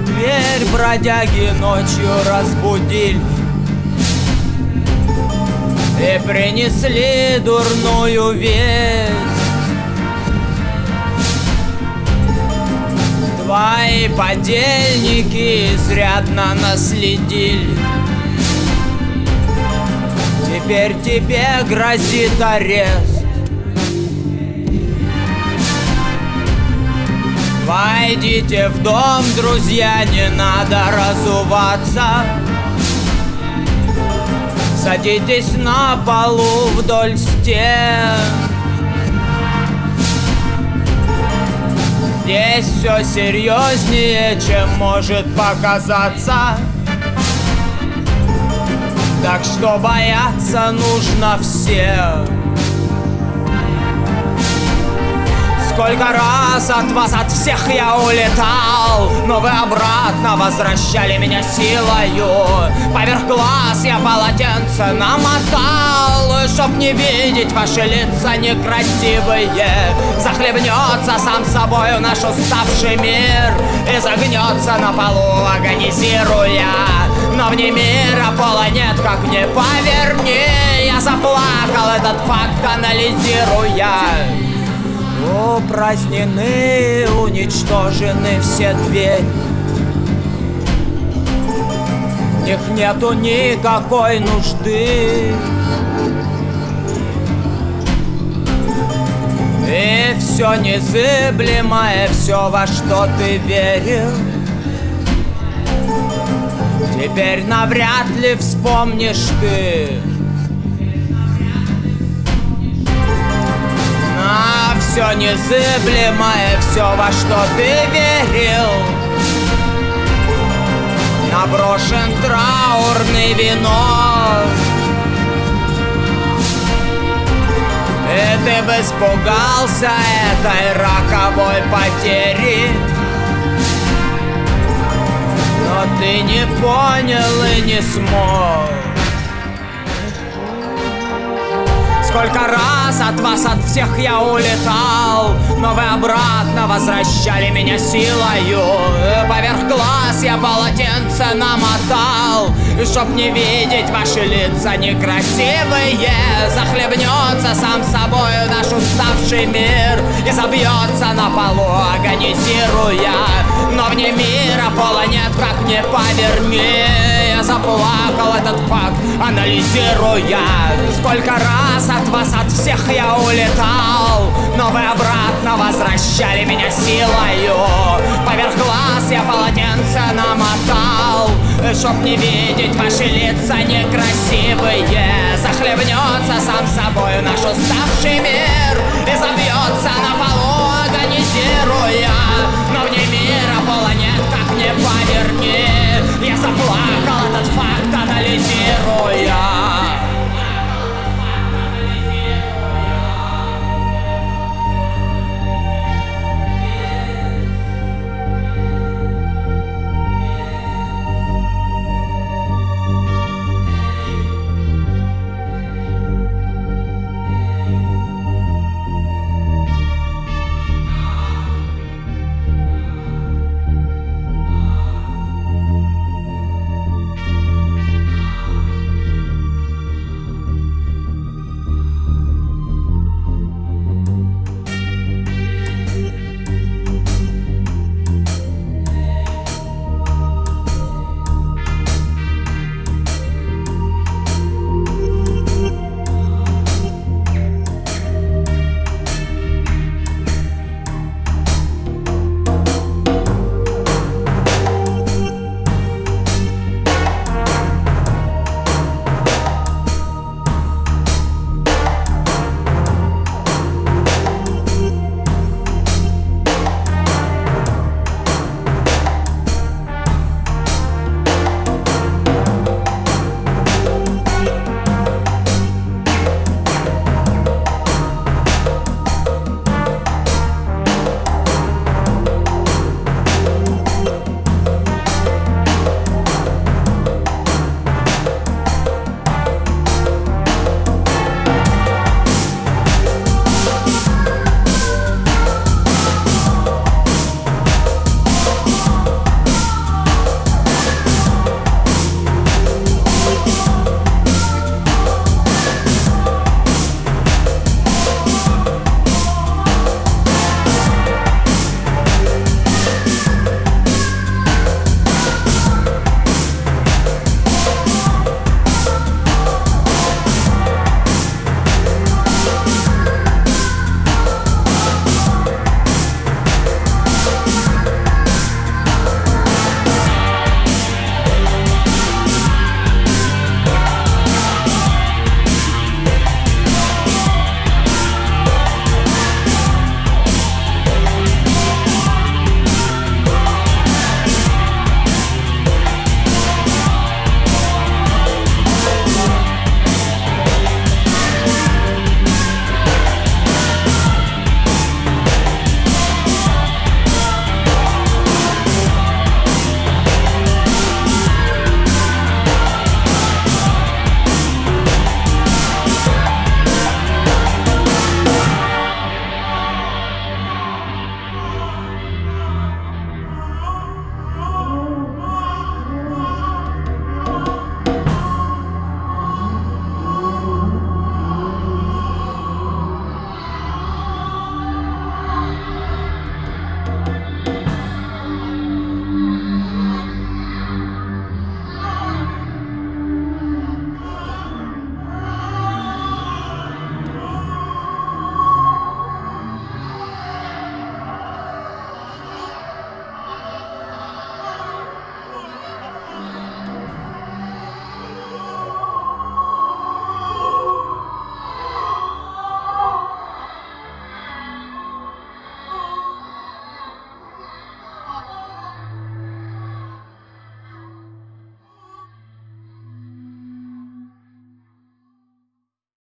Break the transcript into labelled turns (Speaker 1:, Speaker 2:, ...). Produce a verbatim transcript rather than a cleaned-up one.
Speaker 1: дверь бродяги ночью разбудили и принесли дурную весть. Твои подельники изрядно наследили, теперь тебе грозит арест. Войдите в дом, друзья, не надо разуваться. Садитесь на полу вдоль стен. Здесь все серьезнее, чем может показаться. Так что бояться нужно всех. Сколько раз от вас, от всех я улетал, но вы обратно возвращали меня силою. Поверх глаз я полотенце намотал, чтоб не видеть ваши лица некрасивые. Захлебнется сам собою наш уставший мир и загнется на полу, агонизируя. Но вне мира пола нет, как мне поверни. Я заплакал этот факт, анализируя. Упразднены, уничтожены все двери. В них нету никакой нужды. И все незыблемое, все, во что ты верил, теперь навряд ли вспомнишь ты. А все незыблемое, все, во что ты верил, наброшен траурный венок. И ты бы испугался этой роковой потери, но ты не понял и не смог. Сколько раз от вас, от всех я улетал, но вы обратно возвращали меня силою. Поверх глаз я полотенце намотал, и чтоб не видеть ваши лица некрасивые. Захлебнется сам собою наш уставший мир и забьется на полу, агонизируя. Но вне мира пола нет, как мне поверни. Я заплакал этот факт, анализируя. Сколько раз от вас, от всех я улетал, но вы обратно возвращали меня силою. Поверх глаз я полотенце намотал, чтоб не видеть ваши лица некрасивые. Захлебнется сам собою наш уставший мир и забьется на полу, агонизируя.